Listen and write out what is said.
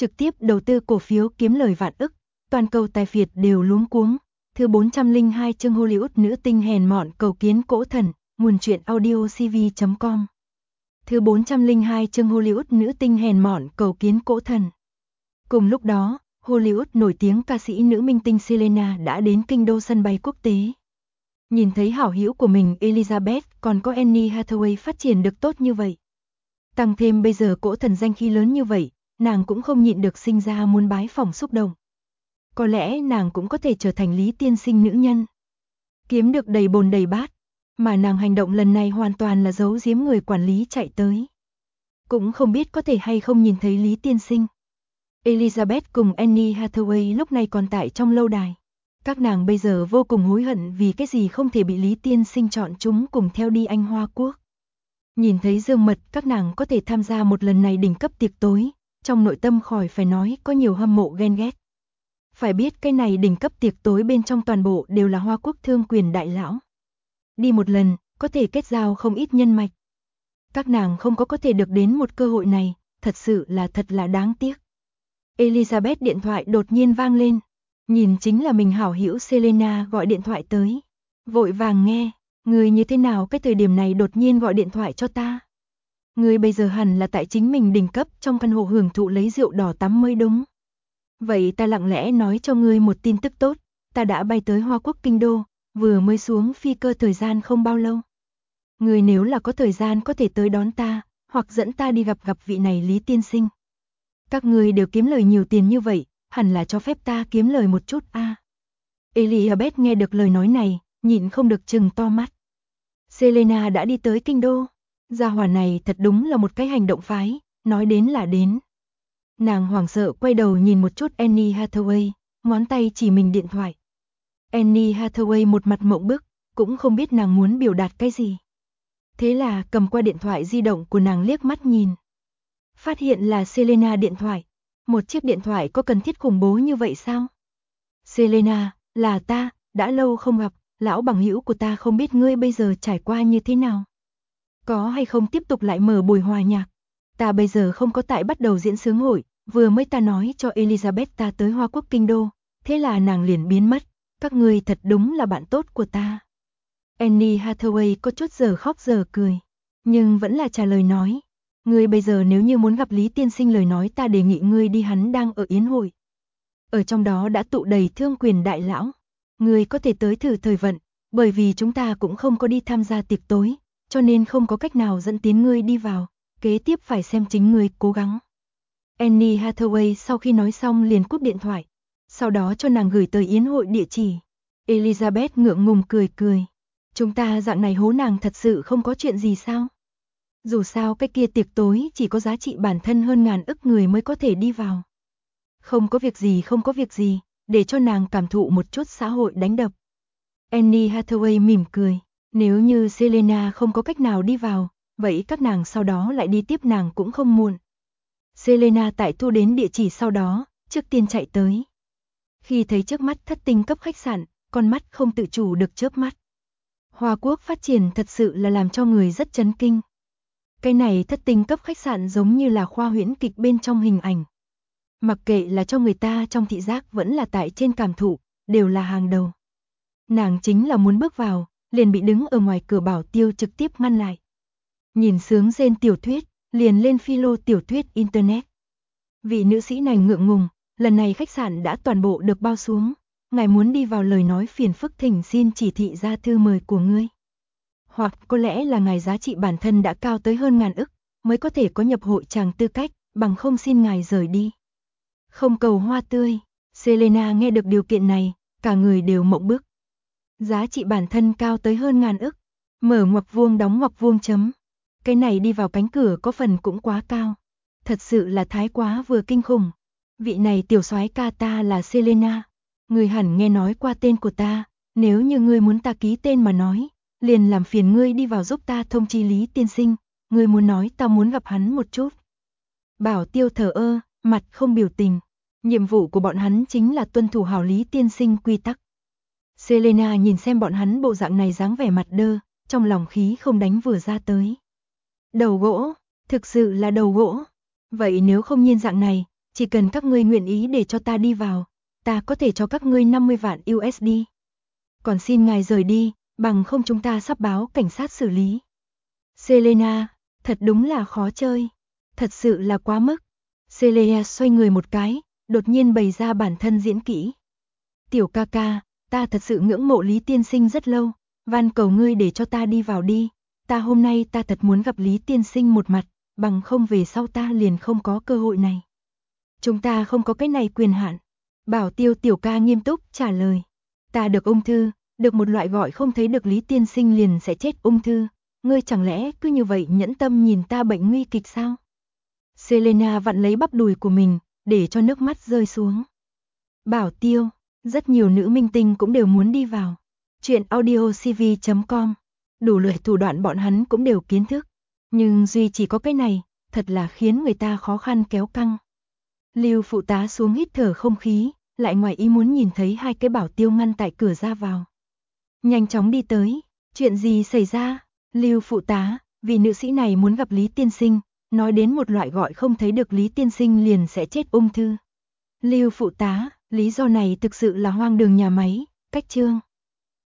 trực tiếp đầu tư cổ phiếu kiếm lời vạn ức, toàn cầu tài phiệt đều luống cuống. Thứ 402 chương Hollywood nữ tinh hèn mọn cầu kiến cỗ thần, nguồn truyện audio cv.com. Thứ 402 chương Hollywood nữ tinh hèn mọn cầu kiến cỗ thần. Cùng lúc đó, Hollywood nổi tiếng ca sĩ nữ minh tinh Selena đã đến kinh đô sân bay quốc tế. Nhìn thấy hảo hữu của mình Elizabeth còn có Anne Hathaway phát triển được tốt như vậy. Tăng thêm bây giờ cỗ thần danh khí lớn như vậy, nàng cũng không nhịn được sinh ra muốn bái phỏng xúc động. Có lẽ nàng cũng có thể trở thành Lý tiên sinh nữ nhân. Kiếm được đầy bồn đầy bát, mà nàng hành động lần này hoàn toàn là giấu giếm người quản lý chạy tới. Cũng không biết có thể hay không nhìn thấy Lý tiên sinh. Elizabeth cùng Anne Hathaway lúc này còn tại trong lâu đài. Các nàng bây giờ vô cùng hối hận vì cái gì không thể bị Lý tiên sinh chọn chúng cùng theo đi Anh Hoa Quốc. Nhìn thấy Dương Mật các nàng có thể tham gia một lần này đỉnh cấp tiệc tối, trong nội tâm khỏi phải nói có nhiều hâm mộ ghen ghét. Phải biết cái này đỉnh cấp tiệc tối bên trong toàn bộ đều là Hoa Quốc thương quyền đại lão. Đi một lần, có thể kết giao không ít nhân mạch. Các nàng không có thể được đến một cơ hội này, thật sự là thật là đáng tiếc. Elizabeth điện thoại đột nhiên vang lên. Nhìn chính là mình hảo hữu Selena gọi điện thoại tới. Vội vàng nghe, người như thế nào cái thời điểm này đột nhiên gọi điện thoại cho ta. Người bây giờ hẳn là tại chính mình đỉnh cấp trong căn hộ hưởng thụ lấy rượu đỏ tắm mới đúng. Vậy ta lặng lẽ nói cho ngươi một tin tức tốt, ta đã bay tới Hoa Quốc kinh đô, vừa mới xuống phi cơ thời gian không bao lâu. Người nếu là có thời gian có thể tới đón ta, hoặc dẫn ta đi gặp vị này Lý tiên sinh. Các ngươi đều kiếm lời nhiều tiền như vậy, hẳn là cho phép ta kiếm lời một chút a. Elizabeth nghe được lời nói này, nhịn không được trừng to mắt. Selena đã đi tới kinh đô, gia hỏa này thật đúng là một cái hành động phái, nói đến là đến. Nàng hoảng sợ quay đầu nhìn một chút Anne Hathaway, ngón tay chỉ mình điện thoại. Anne Hathaway một mặt mộng bức, cũng không biết nàng muốn biểu đạt cái gì. Thế là cầm qua điện thoại di động của nàng liếc mắt nhìn. Phát hiện là Selena điện thoại. Một chiếc điện thoại có cần thiết khủng bố như vậy sao? Selena, là ta, đã lâu không gặp, lão bằng hữu của ta không biết ngươi bây giờ trải qua như thế nào. Có hay không tiếp tục lại mở buổi hòa nhạc? Ta bây giờ không có tại bắt đầu diễn sướng hội, vừa mới ta nói cho Elizabeth ta tới Hoa Quốc kinh đô, thế là nàng liền biến mất, các ngươi thật đúng là bạn tốt của ta. Anne Hathaway có chút giờ khóc giờ cười, nhưng vẫn là trả lời nói. Ngươi bây giờ nếu như muốn gặp Lý tiên sinh lời nói ta đề nghị ngươi đi hắn đang ở yến hội. Ở trong đó đã tụ đầy thương quyền đại lão. Ngươi có thể tới thử thời vận, bởi vì chúng ta cũng không có đi tham gia tiệc tối, cho nên không có cách nào dẫn tiến ngươi đi vào, kế tiếp phải xem chính ngươi cố gắng. Anne Hathaway sau khi nói xong liền cúp điện thoại, sau đó cho nàng gửi tới yến hội địa chỉ. Elizabeth ngượng ngùng cười cười. Chúng ta dạng này hố nàng thật sự không có chuyện gì sao? Dù sao cái kia tiệc tối chỉ có giá trị bản thân hơn ngàn ức người mới có thể đi vào. Không có việc gì, để cho nàng cảm thụ một chút xã hội đánh đập. Anne Hathaway mỉm cười, nếu như Selena không có cách nào đi vào, vậy các nàng sau đó lại đi tiếp nàng cũng không muộn. Selena tại thu đến địa chỉ sau đó, trước tiên chạy tới. Khi thấy trước mắt thất tinh cấp khách sạn, con mắt không tự chủ được chớp mắt. Hoa Quốc phát triển thật sự là làm cho người rất chấn kinh. Cái này thất tinh cấp khách sạn giống như là khoa huyễn kịch bên trong hình ảnh. Mặc kệ là cho người ta trong thị giác vẫn là tại trên cảm thụ, đều là hàng đầu. Nàng chính là muốn bước vào, liền bị đứng ở ngoài cửa bảo tiêu trực tiếp ngăn lại. Nhìn sướng rên tiểu thuyết, liền lên philo tiểu thuyết internet. Vị nữ sĩ này ngượng ngùng, lần này khách sạn đã toàn bộ được bao xuống. Ngài muốn đi vào lời nói phiền phức thỉnh xin chỉ thị ra thư mời của ngươi. Hoặc có lẽ là ngài giá trị bản thân đã cao tới hơn ngàn ức, mới có thể có nhập hội chàng tư cách, bằng không xin ngài rời đi. Không cầu hoa tươi, Selena nghe được điều kiện này, cả người đều mộng bức. Giá trị bản thân cao tới hơn ngàn ức, mở ngoặc vuông đóng ngoặc vuông chấm. Cái này đi vào cánh cửa có phần cũng quá cao. Thật sự là thái quá vừa kinh khủng. Vị này tiểu soái ca ta là Selena. Ngươi hẳn nghe nói qua tên của ta, nếu như ngươi muốn ta ký tên mà nói, liền làm phiền ngươi đi vào giúp ta thông chi Lý tiên sinh, ngươi muốn nói ta muốn gặp hắn một chút. Bảo tiêu thờ ơ, mặt không biểu tình, nhiệm vụ của bọn hắn chính là tuân thủ hảo Lý tiên sinh quy tắc. Selena nhìn xem bọn hắn bộ dạng này dáng vẻ mặt đơ, trong lòng khí không đánh vừa ra tới. Đầu gỗ, thực sự là đầu gỗ. Vậy nếu không nhiên dạng này, Chỉ cần các ngươi nguyện ý để cho ta đi vào, ta có thể cho các ngươi 50 vạn USD. Còn xin ngài rời đi, bằng không chúng ta sắp báo cảnh sát xử lý. Selena, thật đúng là khó chơi. Thật sự là quá mức. Selena xoay người một cái, đột nhiên bày ra bản thân diễn kỹ. Tiểu ca ca, ta thật sự ngưỡng mộ Lý tiên sinh rất lâu, van cầu ngươi để cho ta đi vào đi. Ta hôm nay ta thật muốn gặp Lý tiên sinh một mặt, bằng không về sau ta liền không có cơ hội này. Chúng ta không có cái này quyền hạn. Bảo Tiêu tiểu ca nghiêm túc trả lời. Ta được ung thư, được một loại gọi không thấy được Lý tiên sinh liền sẽ chết ung thư. Ngươi chẳng lẽ cứ như vậy nhẫn tâm nhìn ta bệnh nguy kịch sao? Selena vặn lấy bắp đùi của mình, để cho nước mắt rơi xuống. Bảo Tiêu, rất nhiều nữ minh tinh cũng đều muốn đi vào. Chuyện audiocv.com, đủ loại thủ đoạn bọn hắn cũng đều kiến thức. Nhưng duy chỉ có cái này, thật là khiến người ta khó khăn kéo căng. Lưu phụ tá xuống hít thở không khí, lại ngoài ý muốn nhìn thấy hai cái Bảo Tiêu ngăn tại cửa ra vào. Nhanh chóng đi tới, chuyện gì xảy ra? Lưu phụ tá, vì nữ sĩ này muốn gặp Lý tiên sinh, nói đến một loại gọi không thấy được Lý tiên sinh liền sẽ chết ung thư. Lưu phụ tá, lý do này thực sự là hoang đường nhà máy, cách chương.